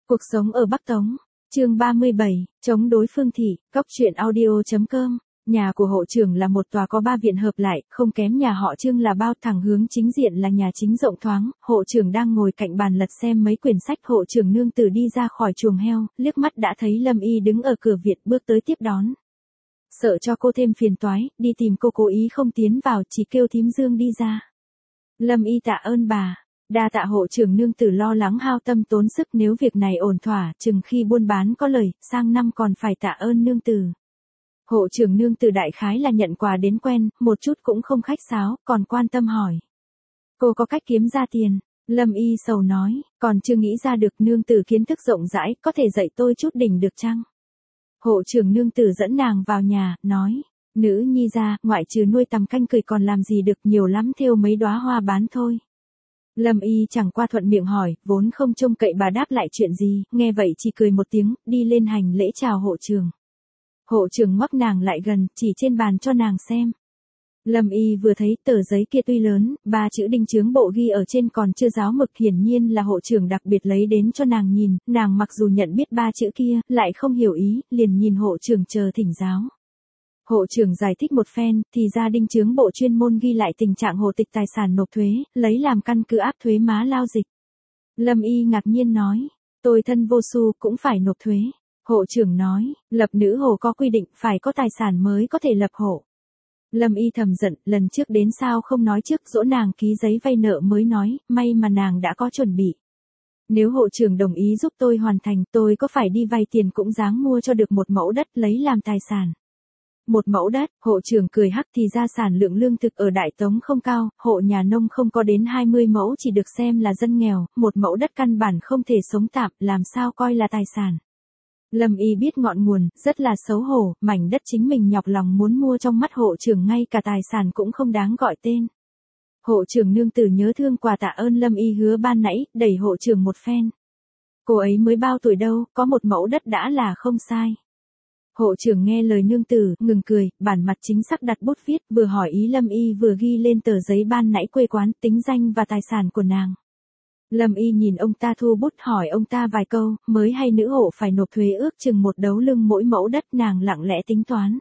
Cuộc sống ở Bắc Tống, chương 37, chống đối Phương Thị, Cóc truyện audio.com. Nhà của hộ trưởng là một tòa có 3 viện hợp lại, không kém nhà họ Trương là bao. Thẳng hướng chính diện là nhà chính rộng thoáng. Hộ trưởng đang ngồi cạnh bàn lật xem mấy quyển sách. Hộ trưởng nương tử đi ra khỏi chuồng heo, liếc mắt đã thấy Lâm Y đứng ở cửa viện bước tới tiếp đón. Sợ cho cô thêm phiền toái, đi tìm cô cố ý không tiến vào, chỉ kêu thím Dương đi ra. Lâm Y tạ ơn bà. Đa tạ hộ trưởng nương tử lo lắng hao tâm tốn sức, nếu việc này ổn thỏa, chừng khi buôn bán có lời, sang năm còn phải tạ ơn nương tử. Hộ trưởng nương tử đại khái là nhận quà đến quen, một chút cũng không khách sáo, còn quan tâm hỏi. Cô có cách kiếm ra tiền? Lâm Y sầu nói, còn chưa nghĩ ra được. Nương tử kiến thức rộng rãi, có thể dạy tôi chút đỉnh được chăng? Hộ trưởng nương tử dẫn nàng vào nhà, nói. Nữ nhi ra, ngoại trừ nuôi tằm canh cười còn làm gì được, nhiều lắm thêu mấy đóa hoa bán thôi. Lâm Y chẳng qua thuận miệng hỏi, vốn không trông cậy bà đáp lại chuyện gì, nghe vậy chỉ cười một tiếng, đi lên hành lễ chào hộ trưởng. Hộ trưởng ngoắc nàng lại gần, chỉ trên bàn cho nàng xem. Lâm Y vừa thấy tờ giấy kia tuy lớn, 3 chữ đinh chướng bộ ghi ở trên còn chưa giáo mực, hiển nhiên là hộ trưởng đặc biệt lấy đến cho nàng nhìn. Nàng mặc dù nhận biết 3 chữ kia, lại không hiểu ý, liền nhìn hộ trưởng chờ thỉnh giáo. Hộ trưởng giải thích một phen, thì ra đinh chướng bộ chuyên môn ghi lại tình trạng hộ tịch tài sản nộp thuế, lấy làm căn cứ áp thuế má lao dịch. Lâm Y ngạc nhiên nói, tôi thân vô xu cũng phải nộp thuế. Hộ trưởng nói, lập nữ hộ có quy định phải có tài sản mới có thể lập hộ. Lâm Y thầm giận, lần trước đến sao không nói trước, dỗ nàng ký giấy vay nợ mới nói, may mà nàng đã có chuẩn bị. Nếu hộ trưởng đồng ý giúp tôi hoàn thành, tôi có phải đi vay tiền cũng dáng mua cho được một mẫu đất lấy làm tài sản. Một mẫu đất, hộ trưởng cười hắc, thì ra sản lượng lương thực ở Đại Tống không cao, hộ nhà nông không có đến 20 mẫu chỉ được xem là dân nghèo, một mẫu đất căn bản không thể sống tạm, làm sao coi là tài sản. Lâm Y biết ngọn nguồn, rất là xấu hổ, mảnh đất chính mình nhọc lòng muốn mua trong mắt hộ trưởng ngay cả tài sản cũng không đáng gọi tên. Hộ trưởng nương tử nhớ thương quà tạ ơn Lâm Y hứa ban nãy, đẩy hộ trưởng một phen. Cô ấy mới bao tuổi đâu, có một mẫu đất đã là không sai. Hộ trưởng nghe lời nương tử, ngừng cười, bản mặt chính xác đặt bút viết, vừa hỏi ý Lâm Y vừa ghi lên tờ giấy ban nãy quê quán, tính danh và tài sản của nàng. Lâm Y nhìn ông ta thu bút, hỏi ông ta vài câu, mới hay nữ hộ phải nộp thuế ước chừng 1 đấu lưng mỗi mẫu đất. Nàng lặng lẽ tính toán.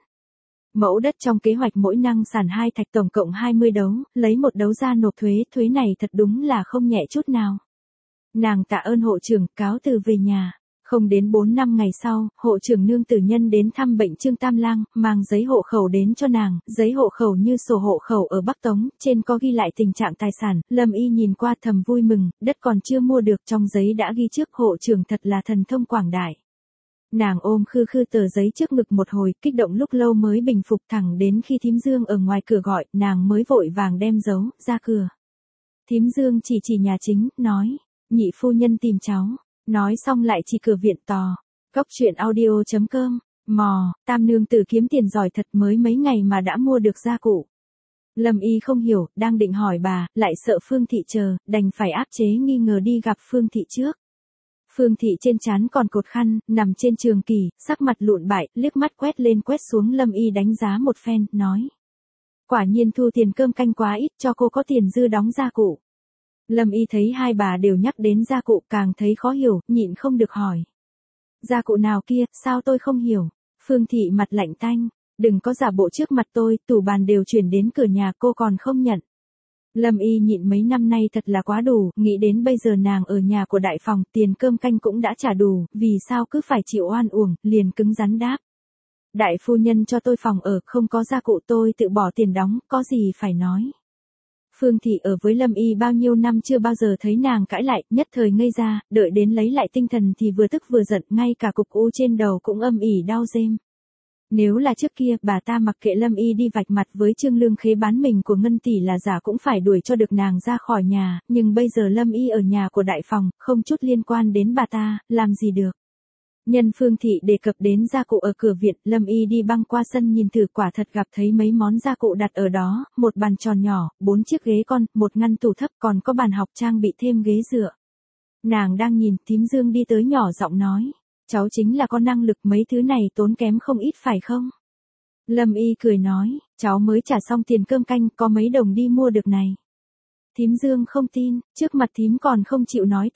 Mẫu đất trong kế hoạch mỗi năng sản 2 thạch, tổng cộng 20 đấu, lấy 1 đấu ra nộp thuế này thật đúng là không nhẹ chút nào. Nàng tạ ơn hộ trưởng, cáo từ về nhà. Không đến 4-5 ngày sau, hộ trưởng nương tử nhân đến thăm bệnh Trương Tam Lang, mang giấy hộ khẩu đến cho nàng, giấy hộ khẩu như sổ hộ khẩu ở Bắc Tống, trên có ghi lại tình trạng tài sản. Lâm Y nhìn qua thầm vui mừng, đất còn chưa mua được, trong giấy đã ghi trước, hộ trưởng thật là thần thông quảng đại. Nàng ôm khư khư tờ giấy trước ngực một hồi, kích động lúc lâu mới bình phục, thẳng đến khi thím Dương ở ngoài cửa gọi, nàng mới vội vàng đem giấu ra cửa. Thím Dương chỉ nhà chính, nói, nhị phu nhân tìm cháu. Nói xong lại chỉ cửa viện tò. Cóc truyện audio.com. Mò, tam nương tử kiếm tiền giỏi thật, mới mấy ngày mà đã mua được gia cụ. Lâm Y không hiểu, đang định hỏi bà, lại sợ Phương Thị chờ, đành phải áp chế nghi ngờ đi gặp Phương Thị trước. Phương Thị trên trán còn cột khăn, nằm trên trường kỷ, sắc mặt lụn bại, liếc mắt quét lên quét xuống. Lâm Y đánh giá một phen, nói. Quả nhiên thu tiền cơm canh quá ít, cho cô có tiền dư đóng gia cụ. Lâm Y thấy hai bà đều nhắc đến gia cụ, càng thấy khó hiểu, nhịn không được hỏi. Gia cụ nào kia, sao tôi không hiểu? Phương Thị mặt lạnh tanh, đừng có giả bộ trước mặt tôi, tủ bàn đều chuyển đến cửa nhà cô còn không nhận. Lâm Y nhịn mấy năm nay thật là quá đủ, nghĩ đến bây giờ nàng ở nhà của đại phòng, tiền cơm canh cũng đã trả đủ, vì sao cứ phải chịu oan uổng, liền cứng rắn đáp. Đại phu nhân cho tôi phòng ở, không có gia cụ tôi tự bỏ tiền đóng, có gì phải nói. Phương Thị ở với Lâm Y bao nhiêu năm chưa bao giờ thấy nàng cãi lại, nhất thời ngây ra, đợi đến lấy lại tinh thần thì vừa tức vừa giận, ngay cả cục u trên đầu cũng âm ỉ đau rêm. Nếu là trước kia, bà ta mặc kệ Lâm Y đi vạch mặt với Trương Lương Khế bán mình của Ngân tỷ là giả cũng phải đuổi cho được nàng ra khỏi nhà, nhưng bây giờ Lâm Y ở nhà của đại phòng, không chút liên quan đến bà ta, làm gì được. Nhân Phương Thị đề cập đến gia cụ ở cửa viện, Lâm Y đi băng qua sân nhìn thử, quả thật gặp thấy mấy món gia cụ đặt ở đó, một bàn tròn nhỏ, 4 chiếc ghế con, một ngăn tủ thấp, còn có bàn học trang bị thêm ghế dựa. Nàng đang nhìn, thím Dương đi tới nhỏ giọng nói, cháu chính là có năng lực, mấy thứ này tốn kém không ít phải không? Lâm Y cười nói, cháu mới trả xong tiền cơm canh, có mấy đồng đi mua được này. Thím Dương không tin, trước mặt thím còn không chịu nói thật.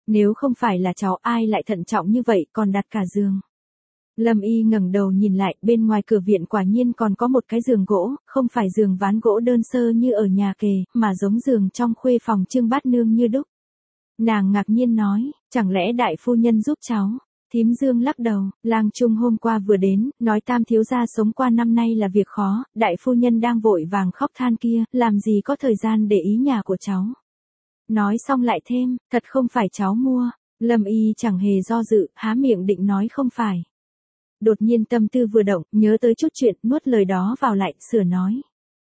Nếu không phải là cháu ai lại thận trọng như vậy còn đặt cả giường. Lâm Y ngẩng đầu nhìn lại, bên ngoài cửa viện quả nhiên còn có một cái giường gỗ, không phải giường ván gỗ đơn sơ như ở nhà kề, mà giống giường trong khuê phòng Trương Bát Nương như đúc. Nàng ngạc nhiên nói, chẳng lẽ đại phu nhân giúp cháu? Thím Dương lắc đầu, lang trung hôm qua vừa đến, nói tam thiếu gia sống qua năm nay là việc khó, đại phu nhân đang vội vàng khóc than kia, làm gì có thời gian để ý nhà của cháu. Nói xong lại thêm, thật không phải cháu mua. Lâm Y chẳng hề do dự, há miệng định nói không phải. Đột nhiên tâm tư vừa động, nhớ tới chút chuyện, nuốt lời đó vào lại, sửa nói.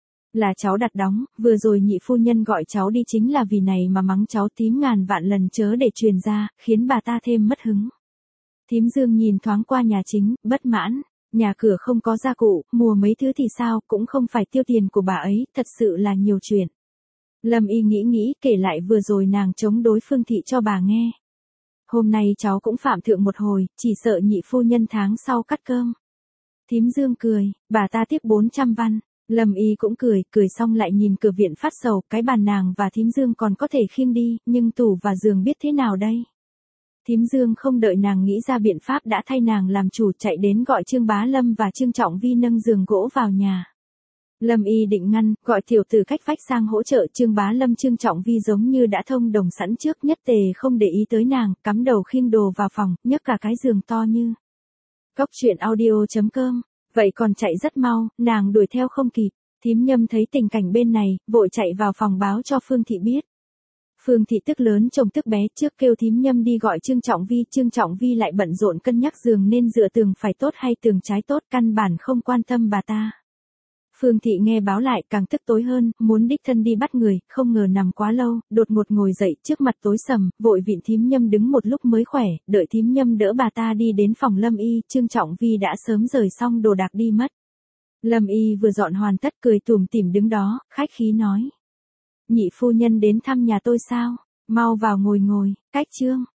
Là cháu đặt đóng, vừa rồi nhị phu nhân gọi cháu đi chính là vì này mà mắng cháu, thím ngàn vạn lần chớ để truyền ra, khiến bà ta thêm mất hứng. Thím Dương nhìn thoáng qua nhà chính, bất mãn, nhà cửa không có gia cụ, mua mấy thứ thì sao, cũng không phải tiêu tiền của bà ấy, thật sự là nhiều chuyện. Lâm Y nghĩ kể lại vừa rồi nàng chống đối Phương Thị cho bà nghe. Hôm nay cháu cũng phạm thượng một hồi, chỉ sợ nhị phu nhân tháng sau cắt cơm. Thím Dương cười, bà ta tiếp 400 văn. Lâm Y cũng cười xong lại nhìn cửa viện phát sầu, cái bàn nàng và thím Dương còn có thể khiêng đi, nhưng tủ và giường biết thế nào đây? Thím Dương không đợi nàng nghĩ ra biện pháp đã thay nàng làm chủ, chạy đến gọi Trương Bá Lâm và Trương Trọng Vi nâng giường gỗ vào nhà. Lâm Y định ngăn, gọi tiểu tử cách vách sang hỗ trợ. Trương Bá Lâm Trương Trọng Vi giống như đã thông đồng sẵn trước, nhất tề không để ý tới nàng, cắm đầu khiêng đồ vào phòng, nhấc cả cái giường to như. Cóc truyện audio.com, vậy còn chạy rất mau, nàng đuổi theo không kịp. Thím Nhâm thấy tình cảnh bên này, vội chạy vào phòng báo cho Phương Thị biết. Phương Thị tức lớn trông tức bé, trước kêu thím Nhâm đi gọi Trương Trọng Vi lại bận rộn cân nhắc giường nên dựa tường phải tốt hay tường trái tốt, căn bản không quan tâm bà ta. Phương Thị nghe báo lại càng tức tối hơn, muốn đích thân đi bắt người, không ngờ nằm quá lâu, đột ngột ngồi dậy, trước mặt tối sầm, vội vịn thím Nhâm đứng một lúc mới khỏe, đợi thím Nhâm đỡ bà ta đi đến phòng Lâm Y, Trương Trọng Vi đã sớm rời xong đồ đạc đi mất. Lâm Y vừa dọn hoàn tất cười tủm tỉm đứng đó, khách khí nói. Nhị phu nhân đến thăm nhà tôi sao? Mau vào ngồi, cách Trương